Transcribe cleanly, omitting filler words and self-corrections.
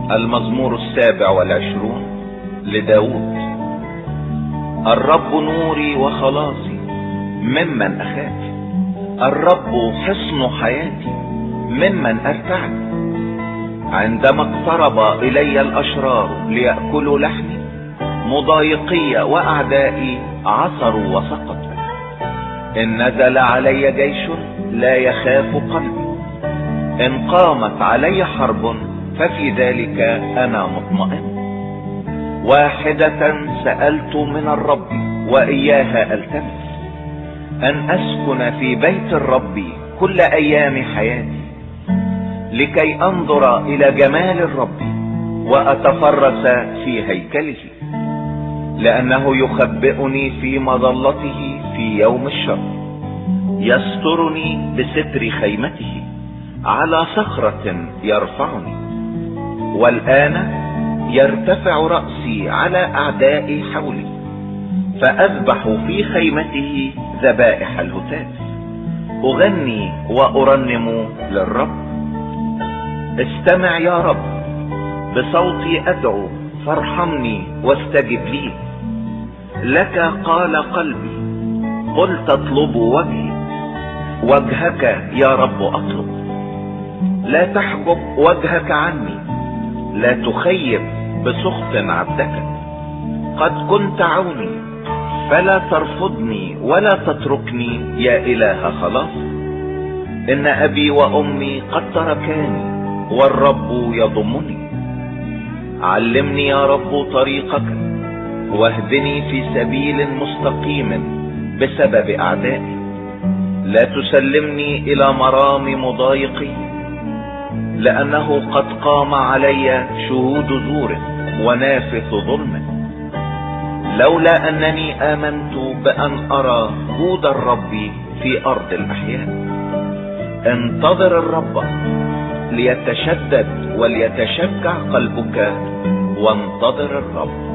المزمور 27 لداود. الرب نوري وخلاصي، ممن اخاف. الرب حصن حياتي، ممن ارتعب. عندما اقترب الي الاشرار ليأكلوا لحمي، مضايقي واعدائي عثروا وسقطوا. ان نزل علي جيش لا يخاف قلبي، ان قامت علي حرب ففي ذلك انا مطمئن. واحدة سألت من الرب واياها التمس، ان اسكن في بيت الرب كل ايام حياتي، لكي انظر الى جمال الرب واتفرس في هيكله. لانه يخبئني في مظلته في يوم الشر، يسترني بستر خيمته، على صخرة يرفعني. والآن يرتفع رأسي على أعدائي حولي، فأذبح في خيمته ذبائح الهتاف. أغني وأرنم للرب. استمع يا رب، بصوتي أدعو، فارحمني واستجب لي. لك قال قلبي، قلت اطلب وجهي، وجهك يا رب اطلب. لا تحجب وجهك عني، لا تخيب بسخط عبدك. قد كنت عوني، فلا ترفضني ولا تتركني يا اله خلاص. ان ابي وامي قد تركاني، والرب يضمني. علمني يا رب طريقك، واهدني في سبيل مستقيم بسبب اعدائي. لا تسلمني الى مرام مضايقي، لانه قد قام علي شهود زور ونافث ظلم. لولا انني امنت بان ارى جود الرب في ارض الاحياء. انتظر الرب ليتشدد وليتشجع قلبك، وانتظر الرب.